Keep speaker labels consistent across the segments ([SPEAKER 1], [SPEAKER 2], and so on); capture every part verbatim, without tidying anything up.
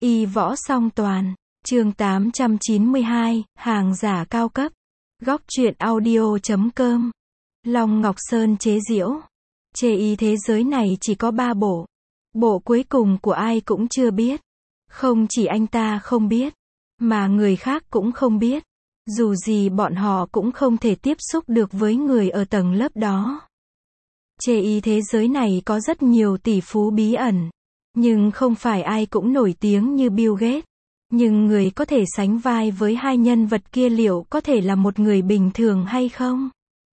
[SPEAKER 1] Y võ song toàn. Chương tám trăm chín mươi hai, hàng giả cao cấp. Góc truyện audio chấm com. Long Ngọc Sơn chế giễu. Chê y thế giới này chỉ có ba bộ. Bộ cuối cùng của ai cũng chưa biết. Không chỉ anh ta không biết, mà người khác cũng không biết. Dù gì bọn họ cũng không thể tiếp xúc được với người ở tầng lớp đó. Chê y thế giới này có rất nhiều tỷ phú bí ẩn. Nhưng không phải ai cũng nổi tiếng như Bill Gates. Nhưng người có thể sánh vai với hai nhân vật kia liệu có thể là một người bình thường hay không?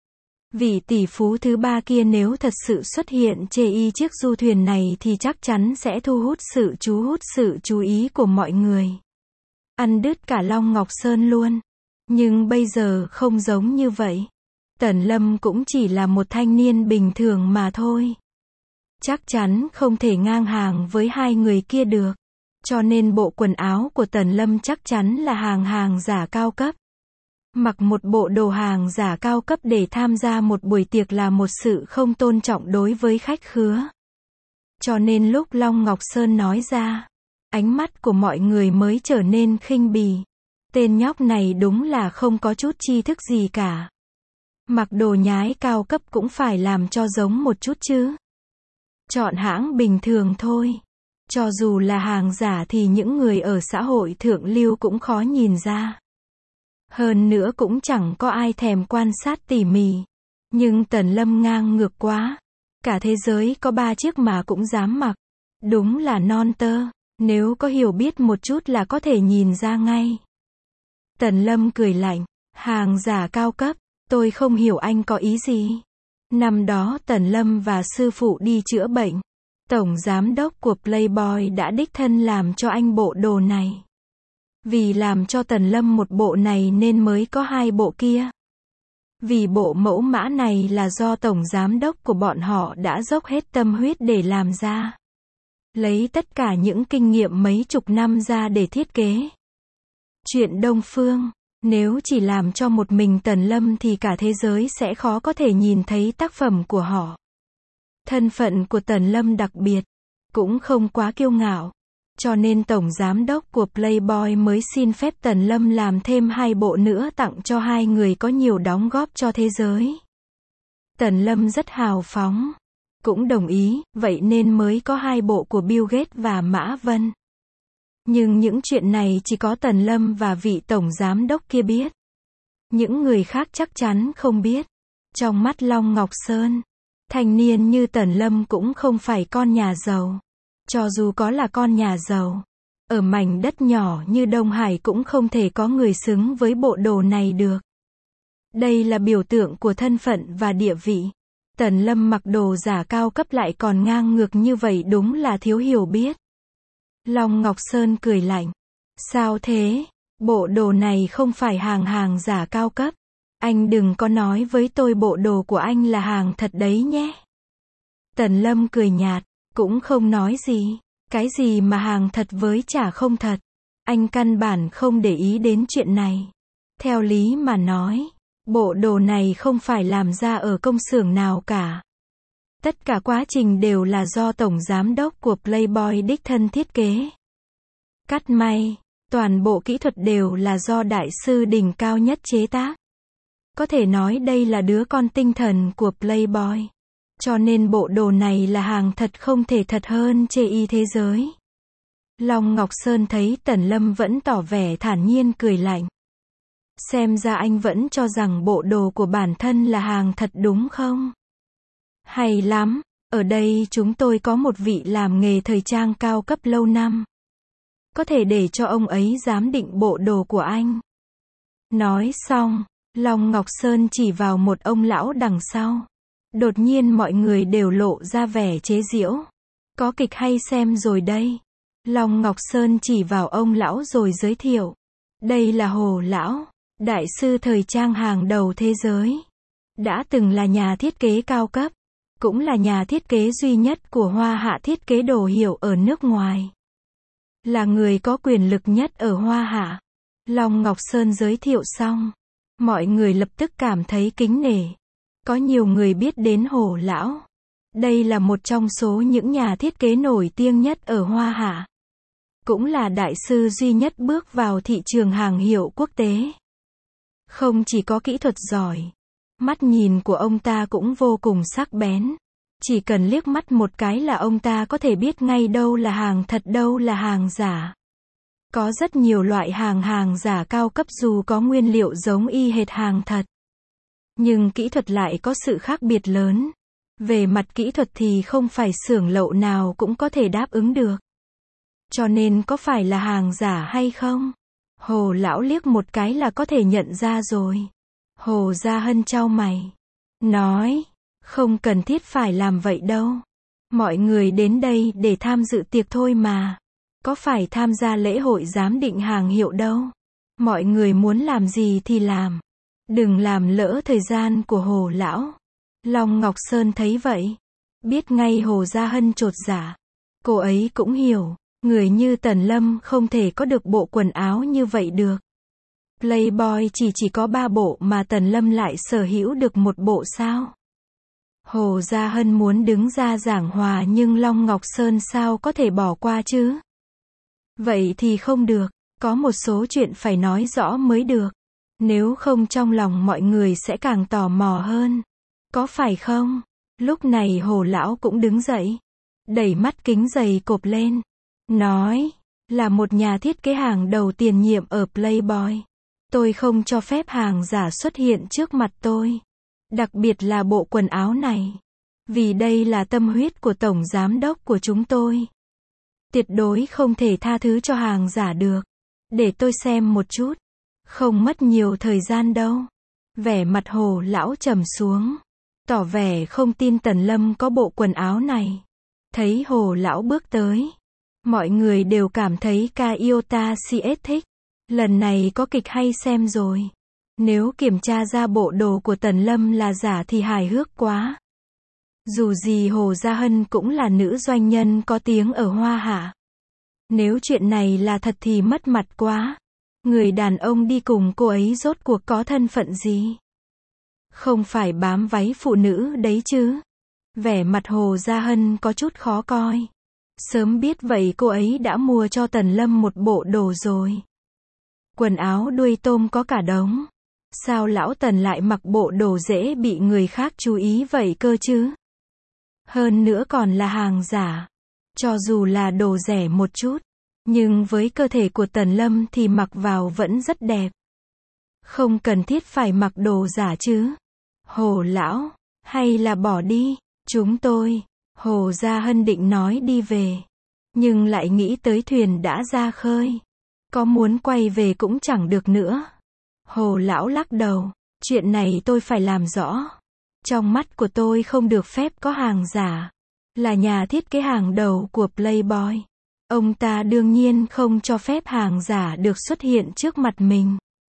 [SPEAKER 1] Vị tỷ phú thứ ba kia nếu thật sự xuất hiện chê y chiếc du thuyền này thì chắc chắn sẽ thu hút sự chú hút sự chú ý của mọi người. Ăn đứt cả Long Ngọc Sơn luôn. Nhưng bây giờ không giống như vậy. Tần Lâm cũng chỉ là một thanh niên bình thường mà thôi. Chắc chắn không thể ngang hàng với hai người kia được. Cho nên bộ quần áo của Tần Lâm chắc chắn là hàng hàng giả cao cấp. Mặc một bộ đồ hàng giả cao cấp để tham gia một buổi tiệc là một sự không tôn trọng đối với khách khứa. Cho nên lúc Long Ngọc Sơn nói ra, ánh mắt của mọi người mới trở nên khinh bỉ. Tên nhóc này đúng là không có chút tri thức gì cả. Mặc đồ nhái cao cấp cũng phải làm cho giống một chút chứ. Chọn hãng bình thường thôi. Cho dù là hàng giả thì những người ở xã hội thượng lưu cũng khó nhìn ra. Hơn nữa cũng chẳng có ai thèm quan sát tỉ mỉ. Nhưng Tần Lâm ngang ngược quá. Cả thế giới có ba chiếc mà cũng dám mặc. Đúng là non tơ. Nếu có hiểu biết một chút là có thể nhìn ra ngay. Tần Lâm cười lạnh. Hàng giả cao cấp. Tôi không hiểu anh có ý gì. Năm đó Tần Lâm và sư phụ đi chữa bệnh. Tổng giám đốc của Playboy đã đích thân làm cho anh bộ đồ này. Vì làm cho Tần Lâm một bộ này nên mới có hai bộ kia. Vì bộ mẫu mã này là do tổng giám đốc của bọn họ đã dốc hết tâm huyết để làm ra. Lấy tất cả những kinh nghiệm mấy chục năm ra để thiết kế. Chuyện Đông Phương, nếu chỉ làm cho một mình Tần Lâm thì cả thế giới sẽ khó có thể nhìn thấy tác phẩm của họ. Thân phận của Tần Lâm đặc biệt, cũng không quá kiêu ngạo. Cho nên tổng giám đốc của Playboy mới xin phép Tần Lâm làm thêm hai bộ nữa tặng cho hai người có nhiều đóng góp cho thế giới. Tần Lâm rất hào phóng, cũng đồng ý, vậy nên mới có hai bộ của Bill Gates và Mã Vân. Nhưng những chuyện này chỉ có Tần Lâm và vị tổng giám đốc kia biết. Những người khác chắc chắn không biết. Trong mắt Long Ngọc Sơn, thanh niên như Tần Lâm cũng không phải con nhà giàu. Cho dù có là con nhà giàu, ở mảnh đất nhỏ như Đông Hải cũng không thể có người xứng với bộ đồ này được. Đây là biểu tượng của thân phận và địa vị. Tần Lâm mặc đồ giả cao cấp lại còn ngang ngược như vậy đúng là thiếu hiểu biết. Long Ngọc Sơn cười lạnh. Sao thế? Bộ đồ này không phải hàng hàng giả cao cấp. Anh đừng có nói với tôi bộ đồ của anh là hàng thật đấy nhé. Tần Lâm cười nhạt, cũng không nói gì. Cái gì mà hàng thật với chả không thật. Anh căn bản không để ý đến chuyện này. Theo lý mà nói, bộ đồ này không phải làm ra ở công xưởng nào cả. Tất cả quá trình đều là do tổng giám đốc của Playboy đích thân thiết kế. Cắt may, toàn bộ kỹ thuật đều là do đại sư đỉnh cao nhất chế tác. Có thể nói đây là đứa con tinh thần của Playboy. Cho nên bộ đồ này là hàng thật không thể thật hơn chê y thế giới. Long Ngọc Sơn thấy Tần Lâm vẫn tỏ vẻ thản nhiên cười lạnh. Xem ra anh vẫn cho rằng bộ đồ của bản thân là hàng thật đúng không? Hay lắm, ở đây chúng tôi có một vị làm nghề thời trang cao cấp lâu năm. Có thể để cho ông ấy giám định bộ đồ của anh. Nói xong, Long Ngọc Sơn chỉ vào một ông lão đằng sau. Đột nhiên mọi người đều lộ ra vẻ chế giễu. Có kịch hay xem rồi đây. Long Ngọc Sơn chỉ vào ông lão rồi giới thiệu. Đây là Hồ Lão, đại sư thời trang hàng đầu thế giới. Đã từng là nhà thiết kế cao cấp. Cũng là nhà thiết kế duy nhất của Hoa Hạ thiết kế đồ hiệu ở nước ngoài. Là người có quyền lực nhất ở Hoa Hạ. Long Ngọc Sơn giới thiệu xong. Mọi người lập tức cảm thấy kính nể. Có nhiều người biết đến Hồ Lão. Đây là một trong số những nhà thiết kế nổi tiếng nhất ở Hoa Hạ. cũng là đại sư duy nhất bước vào thị trường hàng hiệu quốc tế. Không chỉ có kỹ thuật giỏi, mắt nhìn của ông ta cũng vô cùng sắc bén. Chỉ cần liếc mắt một cái là ông ta có thể biết ngay đâu là hàng thật đâu là hàng giả. Có rất nhiều loại hàng hàng giả cao cấp dù có nguyên liệu giống y hệt hàng thật. Nhưng kỹ thuật lại có sự khác biệt lớn. Về mặt kỹ thuật thì không phải xưởng lậu nào cũng có thể đáp ứng được. Cho nên có phải là hàng giả hay không? Hồ lão liếc một cái là có thể nhận ra rồi. Hồ Gia Hân chau mày. Nói, không cần thiết phải làm vậy đâu. Mọi người đến đây để tham dự tiệc thôi mà. Có phải tham gia lễ hội giám định hàng hiệu đâu. Mọi người muốn làm gì thì làm. Đừng làm lỡ thời gian của Hồ lão. Long Ngọc Sơn thấy vậy. Biết ngay Hồ Gia Hân chột dạ. Cô ấy cũng hiểu. Người như Tần Lâm không thể có được bộ quần áo như vậy được. Playboy chỉ chỉ có ba bộ mà Tần Lâm lại sở hữu được một bộ sao? Hồ Gia Hân muốn đứng ra giảng hòa nhưng Long Ngọc Sơn sao có thể bỏ qua chứ? Vậy thì không được, có một số chuyện phải nói rõ mới được. Nếu không trong lòng mọi người sẽ càng tò mò hơn. Có phải không? Lúc này Hồ lão cũng đứng dậy, đẩy mắt kính dày cộp lên. Nói, là một nhà thiết kế hàng đầu tiền nhiệm ở Playboy. Tôi không cho phép hàng giả xuất hiện trước mặt tôi. Đặc biệt là bộ quần áo này. Vì đây là tâm huyết của tổng giám đốc của chúng tôi. Tuyệt đối không thể tha thứ cho hàng giả được. Để tôi xem một chút. Không mất nhiều thời gian đâu. Vẻ mặt Hồ lão trầm xuống. Tỏ vẻ không tin Tần Lâm có bộ quần áo này. Thấy Hồ lão bước tới. Mọi người đều cảm thấy Kyota xê ét thích. Lần này có kịch hay xem rồi. Nếu kiểm tra ra bộ đồ của Tần Lâm là giả thì hài hước quá. Dù gì Hồ Gia Hân cũng là nữ doanh nhân có tiếng ở Hoa Hạ. Nếu chuyện này là thật thì mất mặt quá. Người đàn ông đi cùng cô ấy rốt cuộc có thân phận gì? Không phải bám váy phụ nữ đấy chứ? Vẻ mặt Hồ Gia Hân có chút khó coi. Sớm biết vậy cô ấy đã mua cho Tần Lâm một bộ đồ rồi. Quần áo đuôi tôm có cả đống. Sao lão Tần lại mặc bộ đồ dễ bị người khác chú ý vậy cơ chứ? Hơn nữa còn là hàng giả. Cho dù là đồ rẻ một chút, nhưng với cơ thể của Tần Lâm thì mặc vào vẫn rất đẹp. Không cần thiết phải mặc đồ giả chứ. Hồ lão, hay là bỏ đi, chúng tôi. Hồ Gia Hân định nói đi về. Nhưng lại nghĩ tới thuyền đã ra khơi. Có muốn quay về cũng chẳng được nữa. Hồ lão lắc đầu. Chuyện này tôi phải làm rõ. Trong mắt của tôi không được phép có hàng giả. Là nhà thiết kế hàng đầu của Playboy. Ông ta đương nhiên không cho phép hàng giả được xuất hiện trước mặt mình.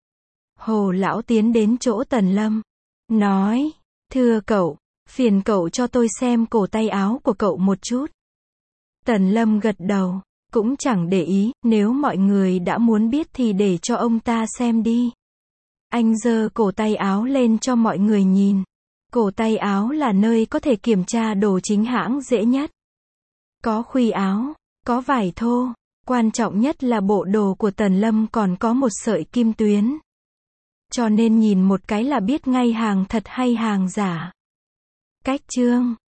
[SPEAKER 1] Hồ lão tiến đến chỗ Tần Lâm. Nói, thưa cậu, phiền cậu cho tôi xem cổ tay áo của cậu một chút. Tần Lâm gật đầu, cũng chẳng để ý, nếu mọi người đã muốn biết thì để cho ông ta xem đi. Anh giơ cổ tay áo lên cho mọi người nhìn. Cổ tay áo là nơi có thể kiểm tra đồ chính hãng dễ nhất. Có khuy áo, có vải thô, quan trọng nhất là bộ đồ của Tần Lâm còn có một sợi kim tuyến. Cho nên nhìn một cái là biết ngay hàng thật hay hàng giả. Cách chương